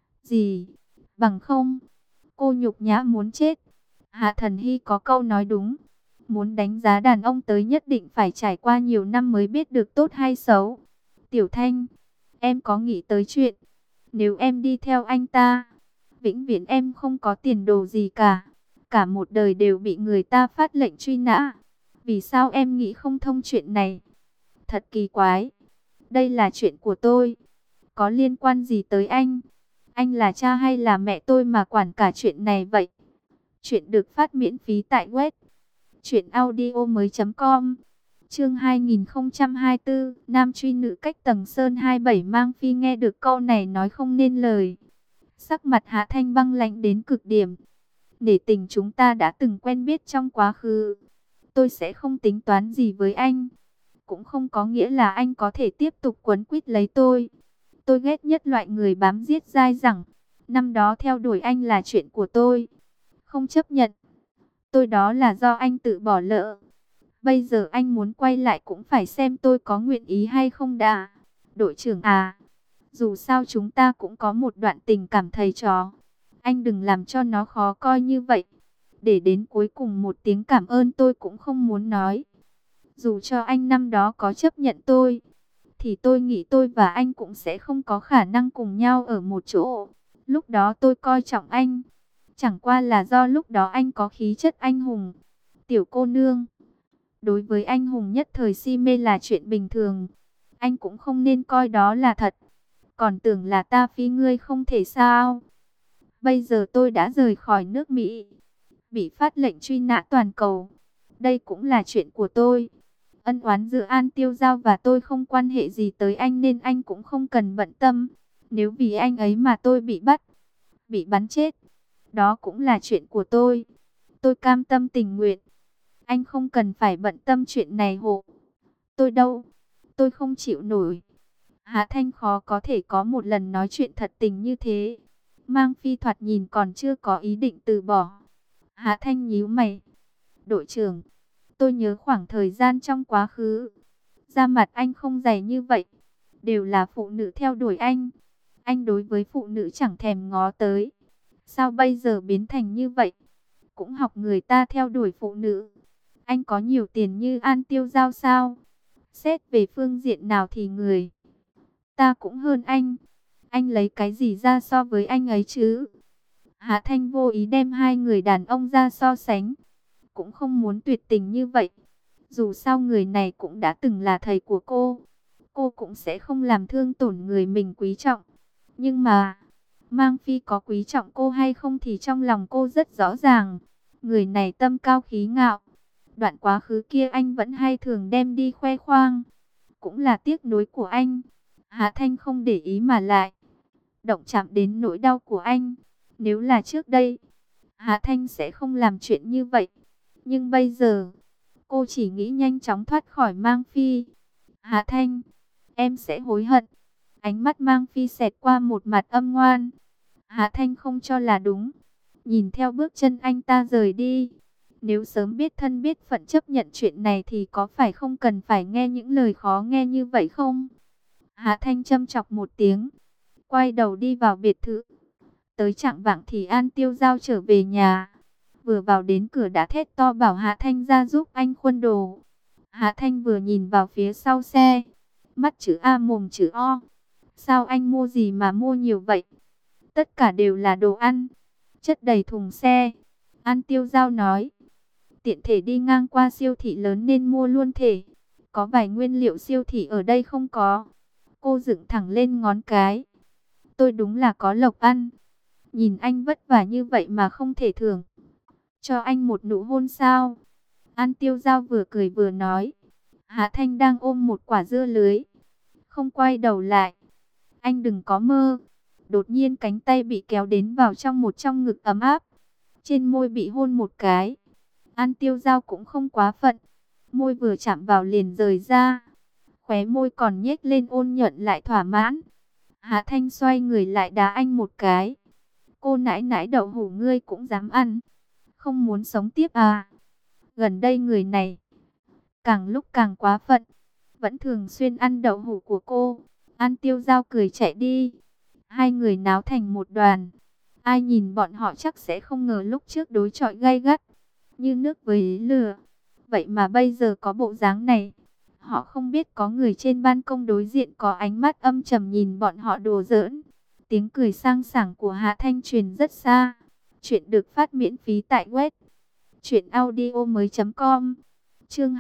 gì. Bằng không, cô nhục nhã muốn chết. Hạ Thần Hy có câu nói đúng. Muốn đánh giá đàn ông tới nhất định phải trải qua nhiều năm mới biết được tốt hay xấu. Tiểu Thanh, em có nghĩ tới chuyện nếu em đi theo anh ta, vĩnh viễn em không có tiền đồ gì cả. Cả một đời đều bị người ta phát lệnh truy nã. Vì sao em nghĩ không thông chuyện này? Thật kỳ quái. Đây là chuyện của tôi. Có liên quan gì tới anh? Anh là cha hay là mẹ tôi mà quản cả chuyện này vậy? Chuyện được phát miễn phí tại web truyệnaudiomoi.com. Chương 2024, nam truy nữ cách tầng sơn 27. Mang Phi nghe được câu này nói không nên lời. Sắc mặt Hạ Thanh băng lãnh đến cực điểm. Nể tình chúng ta đã từng quen biết trong quá khứ, tôi sẽ không tính toán gì với anh. Cũng không có nghĩa là anh có thể tiếp tục quấn quýt lấy tôi. Tôi ghét nhất loại người bám giết dai dẳng. Năm đó theo đuổi anh là chuyện của tôi. Không chấp nhận. Tôi đó là do anh tự bỏ lỡ. Bây giờ anh muốn quay lại cũng phải xem tôi có nguyện ý hay không đã. Đội trưởng à, dù sao chúng ta cũng có một đoạn tình cảm thầy trò. Anh đừng làm cho nó khó coi như vậy. Để đến cuối cùng một tiếng cảm ơn tôi cũng không muốn nói. Dù cho anh năm đó có chấp nhận tôi, thì tôi nghĩ tôi và anh cũng sẽ không có khả năng cùng nhau ở một chỗ. Lúc đó tôi coi trọng anh. Chẳng qua là do lúc đó anh có khí chất anh hùng. Tiểu cô nương, đối với anh hùng nhất thời si mê là chuyện bình thường. Anh cũng không nên coi đó là thật. Còn tưởng là ta phi ngươi không thể sao. Bây giờ tôi đã rời khỏi nước Mỹ, bị phát lệnh truy nã toàn cầu. Đây cũng là chuyện của tôi. Ân oán giữa An Tiêu Giao và tôi không quan hệ gì tới anh nên anh cũng không cần bận tâm. Nếu vì anh ấy mà tôi bị bắt, bị bắn chết, đó cũng là chuyện của tôi. Tôi cam tâm tình nguyện. Anh không cần phải bận tâm chuyện này hộ. Tôi đâu, tôi không chịu nổi. Hạ Thanh khó có thể có một lần nói chuyện thật tình như thế. Mang Phi thoạt nhìn còn chưa có ý định từ bỏ. Hạ Thanh nhíu mày. Đội trưởng, tôi nhớ khoảng thời gian trong quá khứ, da mặt anh không dày như vậy. Đều là phụ nữ theo đuổi anh. Anh đối với phụ nữ chẳng thèm ngó tới. Sao bây giờ biến thành như vậy? Cũng học người ta theo đuổi phụ nữ. Anh có nhiều tiền như An Tiêu Giao sao? Xét về phương diện nào thì người ta cũng hơn anh. Anh lấy cái gì ra so với anh ấy chứ? Hạ Thanh vô ý đem hai người đàn ông ra so sánh. Cũng không muốn tuyệt tình như vậy. Dù sao người này cũng đã từng là thầy của cô. Cô cũng sẽ không làm thương tổn người mình quý trọng. Nhưng mà, Mang Phi có quý trọng cô hay không thì trong lòng cô rất rõ ràng. Người này tâm cao khí ngạo. Đoạn quá khứ kia anh vẫn hay thường đem đi khoe khoang. Cũng là tiếc nuối của anh. Hạ Thanh không để ý mà lại động chạm đến nỗi đau của anh. Nếu là trước đây, Hạ Thanh sẽ không làm chuyện như vậy. Nhưng bây giờ, cô chỉ nghĩ nhanh chóng thoát khỏi Mang Phi. Hạ Thanh, em sẽ hối hận. Ánh mắt Mang Phi xẹt qua một mặt âm ngoan. Hạ Thanh không cho là đúng. Nhìn theo bước chân anh ta rời đi. Nếu sớm biết thân biết phận chấp nhận chuyện này thì có phải không cần phải nghe những lời khó nghe như vậy không? Hạ Thanh châm chọc một tiếng, quay đầu đi vào biệt thự. Tới chạng vạng thì An Tiêu Giao trở về nhà. Vừa vào đến cửa đã thét to bảo Hạ Thanh ra giúp anh khuân đồ. Hạ Thanh vừa nhìn vào phía sau xe, mắt chữ A mồm chữ O. Sao anh mua gì mà mua nhiều vậy? Tất cả đều là đồ ăn, chất đầy thùng xe. An Tiêu Giao nói, tiện thể đi ngang qua siêu thị lớn nên mua luôn thể. Có vài nguyên liệu siêu thị ở đây không có. Cô dựng thẳng lên ngón cái. Tôi đúng là có lộc ăn. Nhìn anh vất vả như vậy mà không thể thưởng cho anh một nụ hôn sao? An Tiêu Giao vừa cười vừa nói. Hạ Thanh đang ôm một quả dưa lưới, không quay đầu lại. Anh đừng có mơ. Đột nhiên cánh tay bị kéo đến vào trong ngực ấm áp. Trên môi bị hôn một cái. An Tiêu Giao cũng không quá phận. Môi vừa chạm vào liền rời ra. Khóe môi còn nhếch lên ôn nhuận lại thỏa mãn. Hạ Thanh xoay người lại đá anh một cái. Cô nãi nãi đậu hũ ngươi cũng dám ăn. Không muốn sống tiếp à? Gần đây người này càng lúc càng quá phận. Vẫn thường xuyên ăn đậu hũ của cô. An Tiêu Giao cười chạy đi. Hai người náo thành một đoàn. Ai nhìn bọn họ chắc sẽ không ngờ lúc trước đối chọi gay gắt như nước với lửa. Vậy mà bây giờ có bộ dáng này. Họ không biết có người trên ban công đối diện có ánh mắt âm trầm nhìn bọn họ đùa giỡn. Tiếng cười sang sảng của Hạ Thanh truyền rất xa. Chuyện được phát miễn phí tại web truyệnaudiomoi.com. Chương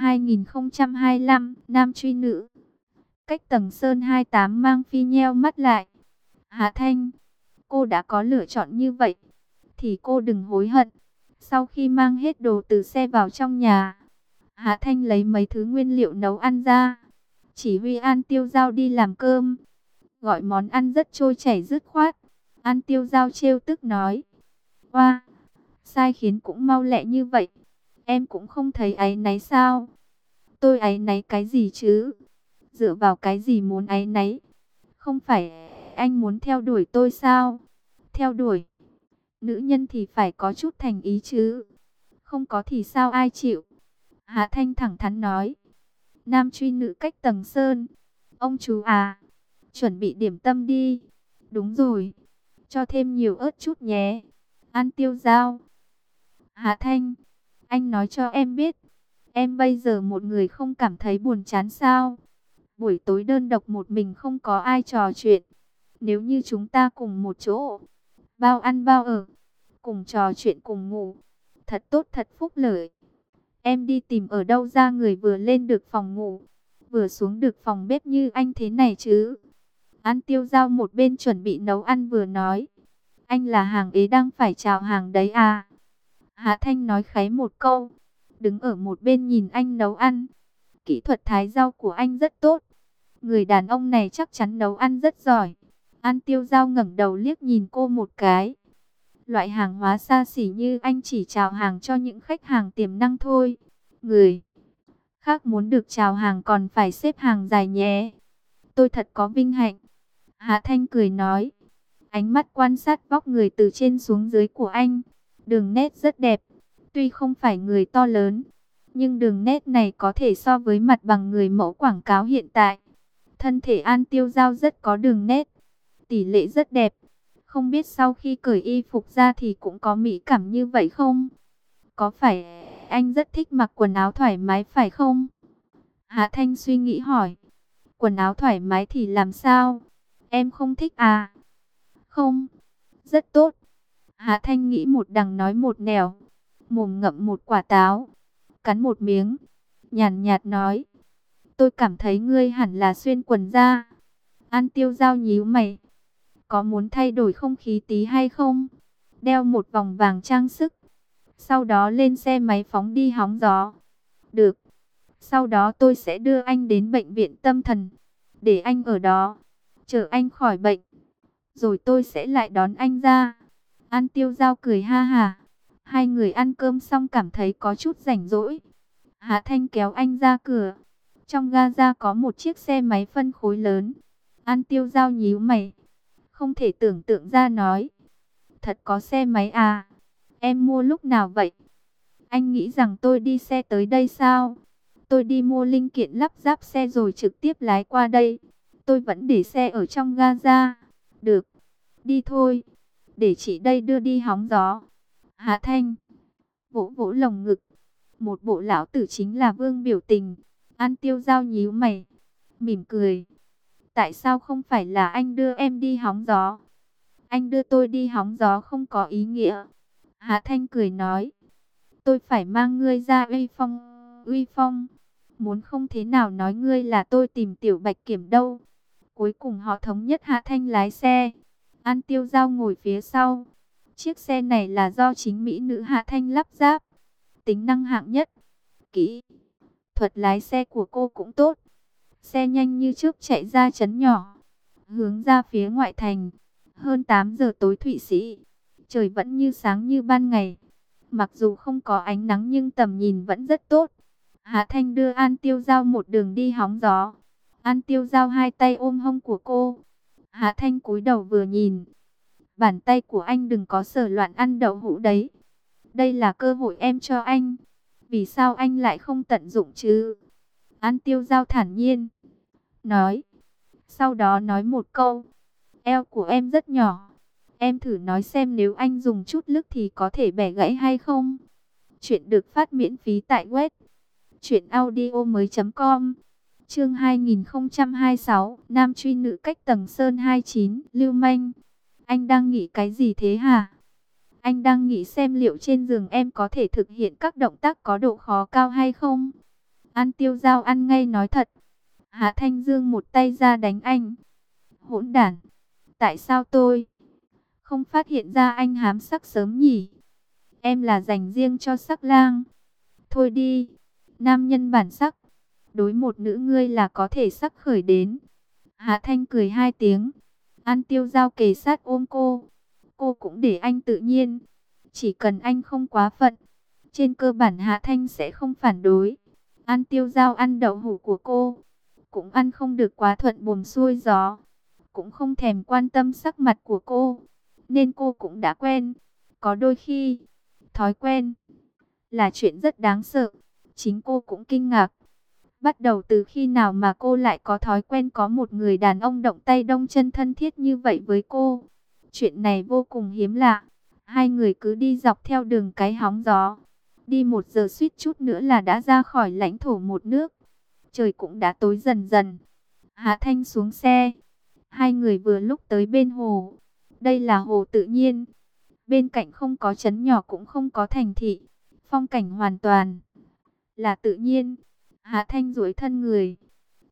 2025, nam truy nữ. Cách Tầng Sơn 28 Mang Phi nheo mắt lại. Hạ Thanh, cô đã có lựa chọn như vậy thì cô đừng hối hận. Sau khi mang hết đồ từ xe vào trong nhà, Hạ Thanh lấy mấy thứ nguyên liệu nấu ăn ra, chỉ huy An Tiêu Giao đi làm cơm. Gọi món ăn rất trôi chảy dứt khoát. An Tiêu Giao trêu tức nói, oa, sai khiến cũng mau lẹ như vậy. Em cũng không thấy áy náy sao? Tôi áy náy cái gì chứ? Dựa vào cái gì muốn áy náy? Không phải anh muốn theo đuổi tôi sao? Theo đuổi nữ nhân thì phải có chút thành ý chứ. Không có thì sao ai chịu? Hạ Thanh thẳng thắn nói. Nam truy nữ cách Tầng Sơn. Ông chú à, chuẩn bị điểm tâm đi. Đúng rồi, cho thêm nhiều ớt chút nhé. An Tiêu Giao. Hạ Thanh, anh nói cho em biết, em bây giờ một người không cảm thấy buồn chán sao? Buổi tối đơn độc một mình không có ai trò chuyện. Nếu như chúng ta cùng một chỗ, bao ăn bao ở, cùng trò chuyện cùng ngủ, thật tốt thật phúc lợi. Em đi tìm ở đâu ra người vừa lên được phòng ngủ, vừa xuống được phòng bếp như anh thế này chứ. An Tiêu Giao một bên chuẩn bị nấu ăn vừa nói. Anh là hàng ế đang phải chào hàng đấy à? Hạ Thanh nói kháy một câu, đứng ở một bên nhìn anh nấu ăn. Kỹ thuật thái rau của anh rất tốt. Người đàn ông này chắc chắn nấu ăn rất giỏi. An Tiêu Giao ngẩng đầu liếc nhìn cô một cái. Loại hàng hóa xa xỉ như anh chỉ chào hàng cho những khách hàng tiềm năng thôi. Người khác muốn được chào hàng còn phải xếp hàng dài nhé. Tôi thật có vinh hạnh. Hạ Thanh cười nói. Ánh mắt quan sát vóc người từ trên xuống dưới của anh. Đường nét rất đẹp. Tuy không phải người to lớn, nhưng đường nét này có thể so với mặt bằng người mẫu quảng cáo hiện tại. Thân thể An Tiêu Giao rất có đường nét, tỷ lệ rất đẹp. Không biết sau khi cởi y phục ra thì cũng có mỹ cảm như vậy không? Có phải anh rất thích mặc quần áo thoải mái phải không? Hạ Thanh suy nghĩ hỏi. Quần áo thoải mái thì làm sao? Em không thích à? Không, rất tốt. Hạ Thanh nghĩ một đằng nói một nẻo. Mồm ngậm một quả táo, cắn một miếng, nhàn nhạt nói. Tôi cảm thấy ngươi hẳn là xuyên quần ra. An Tiêu Giao nhíu mày. Có muốn thay đổi không khí tí hay không? Đeo một vòng vàng trang sức. Sau đó lên xe máy phóng đi hóng gió. Được. Sau đó tôi sẽ đưa anh đến bệnh viện tâm thần. Để anh ở đó. Chờ anh khỏi bệnh. Rồi tôi sẽ lại đón anh ra. An Tiêu Giao cười ha hả. Hai người ăn cơm xong cảm thấy có chút rảnh rỗi. Hạ Thanh kéo anh ra cửa. Trong ga có một chiếc xe máy phân khối lớn. An Tiêu Giao nhíu mày. Không thể tưởng tượng ra nói. Thật có xe máy à? Em mua lúc nào vậy? Anh nghĩ rằng tôi đi xe tới đây sao? Tôi đi mua linh kiện lắp ráp xe rồi trực tiếp lái qua đây. Tôi vẫn để xe ở trong ga. Được, đi thôi. Để chị đây đưa đi hóng gió. Hạ Thanh vỗ vỗ lồng ngực. Một bộ lão tử chính là vương biểu tình. An Tiêu Giao nhíu mày, mỉm cười. Tại sao không phải là anh đưa em đi hóng gió? Anh đưa tôi đi hóng gió không có ý nghĩa. Hạ Thanh cười nói. Tôi phải mang ngươi ra uy phong. Uy phong. Muốn không thế nào nói ngươi là tôi tìm Tiểu Bạch Kiểm đâu. Cuối cùng họ thống nhất Hạ Thanh lái xe. An Tiêu Giao ngồi phía sau. Chiếc xe này là do chính mỹ nữ Hạ Thanh lắp ráp. Tính năng hạng nhất. Kỹ thuật lái xe của cô cũng tốt. Xe nhanh như trước chạy ra trấn nhỏ. Hướng ra phía ngoại thành. Hơn 8 giờ tối Thụy Sĩ. Trời vẫn như sáng như ban ngày. Mặc dù không có ánh nắng nhưng tầm nhìn vẫn rất tốt. Hạ Thanh đưa An Tiêu Giao một đường đi hóng gió. An Tiêu Giao hai tay ôm hông của cô. Hạ Thanh cúi đầu vừa nhìn. Bàn tay của anh đừng có sờ loạn ăn đậu hũ đấy. Đây là cơ hội em cho anh. Vì sao anh lại không tận dụng chứ? An Tiêu Giao thản nhiên nói. Sau đó nói một câu. Eo của em rất nhỏ. Em thử nói xem nếu anh dùng chút lực thì có thể bẻ gãy hay không? Chuyện được phát miễn phí tại web truyệnaudiomoi.com. Chương 2026, nam truy nữ cách tầng sơn 29, lưu manh. Anh đang nghĩ cái gì thế hả? Anh đang nghĩ xem liệu trên giường em có thể thực hiện các động tác có độ khó cao hay không? An Tiêu Giao ăn ngay nói thật. Hạ Thanh Dương một tay ra đánh anh. Hỗn đản, tại sao tôi không phát hiện ra anh hám sắc sớm nhỉ? Em là dành riêng cho sắc lang. Thôi đi, nam nhân bản sắc. Đối một nữ ngươi là có thể sắc khởi đến. Hạ Thanh cười hai tiếng. An Tiêu Giao kề sát ôm cô. Cô cũng để anh tự nhiên. Chỉ cần anh không quá phận. Trên cơ bản Hạ Thanh sẽ không phản đối. An Tiêu Giao ăn đậu hũ của cô. Cũng ăn không được quá thuận buồm xuôi gió. Cũng không thèm quan tâm sắc mặt của cô. Nên cô cũng đã quen. Có đôi khi, thói quen là chuyện rất đáng sợ. Chính cô cũng kinh ngạc. Bắt đầu từ khi nào mà cô lại có thói quen có một người đàn ông động tay động chân thân thiết như vậy với cô? Chuyện này vô cùng hiếm lạ. Hai người cứ đi dọc theo đường cái hóng gió. Đi 1 giờ suýt chút nữa là đã ra khỏi lãnh thổ một nước. Trời cũng đã tối dần dần. Hạ Thanh xuống xe. Hai người vừa lúc tới bên hồ. Đây là hồ tự nhiên. Bên cạnh không có trấn nhỏ cũng không có thành thị. Phong cảnh hoàn toàn là tự nhiên. Hạ Thanh duỗi thân người,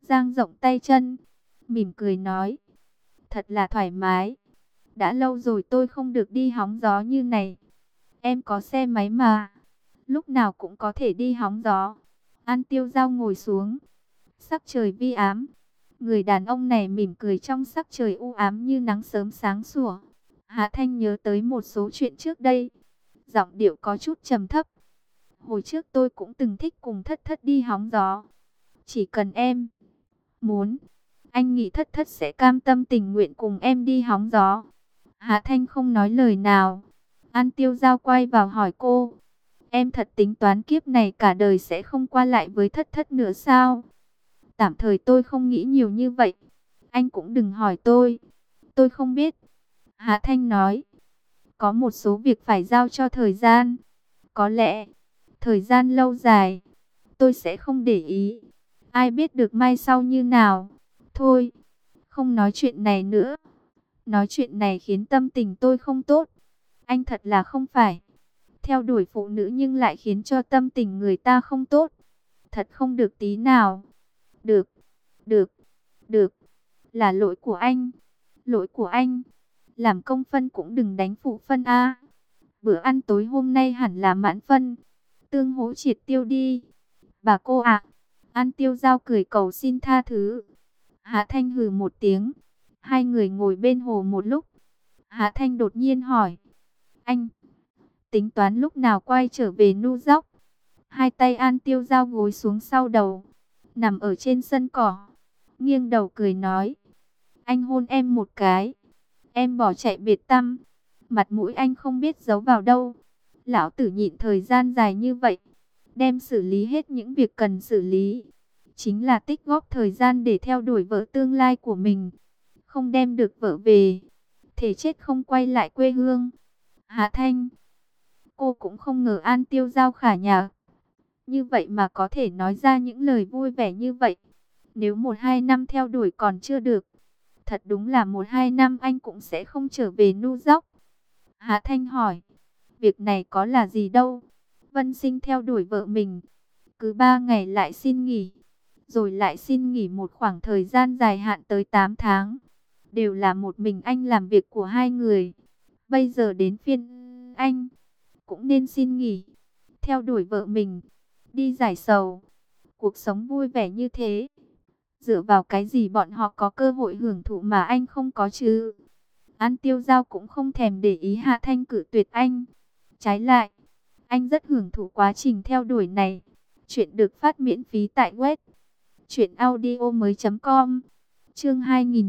dang rộng tay chân, mỉm cười nói, thật là thoải mái. Đã lâu rồi tôi không được đi hóng gió như này. Em có xe máy mà, lúc nào cũng có thể đi hóng gió. An Tiêu Dao ngồi xuống, sắc trời vi ám. Người đàn ông này mỉm cười trong sắc trời u ám như nắng sớm sáng sủa. Hạ Thanh nhớ tới một số chuyện trước đây, giọng điệu có chút trầm thấp. Hồi trước tôi cũng từng thích cùng Thất Thất đi hóng gió. Chỉ cần em muốn, anh nghĩ Thất Thất sẽ cam tâm tình nguyện cùng em đi hóng gió. Hạ Thanh không nói lời nào. An Tiêu Dao quay vào hỏi cô, em thật tính toán kiếp này cả đời sẽ không qua lại với Thất Thất nữa sao? Tạm thời tôi không nghĩ nhiều như vậy. Anh cũng đừng hỏi tôi không biết. Hạ Thanh nói, có một số việc phải giao cho thời gian. Có lẽ, thời gian lâu dài, tôi sẽ không để ý. Ai biết được mai sau như nào. Thôi, không nói chuyện này nữa. Nói chuyện này khiến tâm tình tôi không tốt. Anh thật là không phải theo đuổi phụ nữ nhưng lại khiến cho tâm tình người ta không tốt. Thật không được tí nào. Được, được, được. Là lỗi của anh. Lỗi của anh. Làm công phân cũng đừng đánh phụ phân a. Bữa ăn tối hôm nay hẳn là mãn phân. Tương hỗ triệt tiêu đi. Bà cô ạ. An Tiêu Dao cười cầu xin tha thứ. Hạ Thanh hừ một tiếng. Hai người ngồi bên hồ một lúc. Hạ Thanh đột nhiên hỏi, anh tính toán lúc nào quay trở về New York? Hai tay An Tiêu Dao gối xuống sau đầu, nằm ở trên sân cỏ, nghiêng đầu cười nói, anh hôn em một cái, em bỏ chạy biệt tăm, mặt mũi anh không biết giấu vào đâu. Lão tử nhịn thời gian dài như vậy, đem xử lý hết những việc cần xử lý, chính là tích góp thời gian để theo đuổi vợ tương lai của mình. Không đem được vợ về, thể chết không quay lại quê hương. Hạ Thanh, cô cũng không ngờ An Tiêu Dao khả nhạc như vậy mà có thể nói ra những lời vui vẻ như vậy. Nếu 1-2 năm theo đuổi còn chưa được, thật đúng là 1-2 năm anh cũng sẽ không trở về New York. Hạ Thanh hỏi, việc này có là gì đâu. Vân Sinh theo đuổi vợ mình, cứ 3 ngày lại xin nghỉ, rồi lại xin nghỉ một khoảng thời gian dài hạn tới 8 tháng. Đều là một mình anh làm việc của hai người. Bây giờ đến phiên anh, cũng nên xin nghỉ, theo đuổi vợ mình, đi giải sầu. Cuộc sống vui vẻ như thế, dựa vào cái gì bọn họ có cơ hội hưởng thụ mà anh không có chứ? An Tiêu Dao cũng không thèm để ý Hạ Thanh cự tuyệt anh. Trái lại, anh rất hưởng thụ quá trình theo đuổi này. Chuyện được phát miễn phí tại web truyệnaudiomoi.com. Chương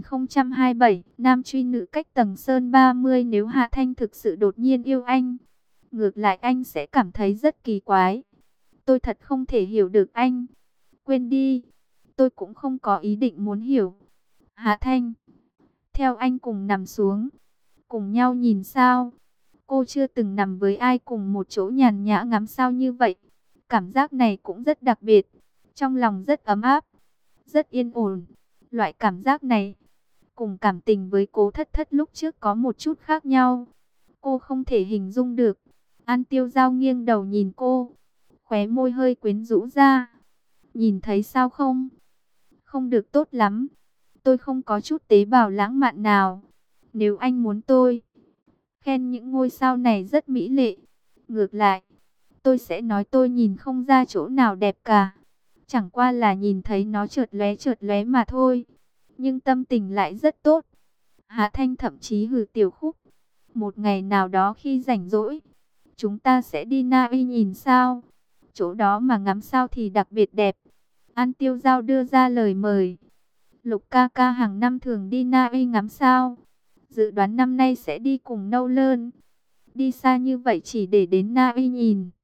2027, nam truy nữ cách tầng sơn 30. Nếu Hạ Thanh thực sự đột nhiên yêu anh, ngược lại anh sẽ cảm thấy rất kỳ quái. Tôi thật không thể hiểu được anh. Quên đi, tôi cũng không có ý định muốn hiểu. Hạ Thanh, theo anh cùng nằm xuống, cùng nhau nhìn sao. Cô chưa từng nằm với ai cùng một chỗ nhàn nhã ngắm sao như vậy. Cảm giác này cũng rất đặc biệt, trong lòng rất ấm áp, rất yên ổn. Loại cảm giác này, cùng cảm tình với Cố Thất Thất lúc trước có một chút khác nhau. Cô không thể hình dung được. An Tiêu Dao nghiêng đầu nhìn cô, khóe môi hơi quyến rũ ra. Nhìn thấy sao không? Không được tốt lắm. Tôi không có chút tế bào lãng mạn nào. Nếu anh muốn tôi khen những ngôi sao này rất mỹ lệ, ngược lại, tôi sẽ nói tôi nhìn không ra chỗ nào đẹp cả. Chẳng qua là nhìn thấy nó chợt lóe mà thôi. Nhưng tâm tình lại rất tốt. Hạ Thanh thậm chí hừ tiểu khúc. Một ngày nào đó khi rảnh rỗi, chúng ta sẽ đi Na Uy nhìn sao. Chỗ đó mà ngắm sao thì đặc biệt đẹp. An Tiêu Dao đưa ra lời mời. Lục ca ca hàng năm thường đi Na Uy ngắm sao. Dự đoán năm nay sẽ đi cùng Nâu Lơn. Đi xa như vậy chỉ để đến Na Uy nhìn.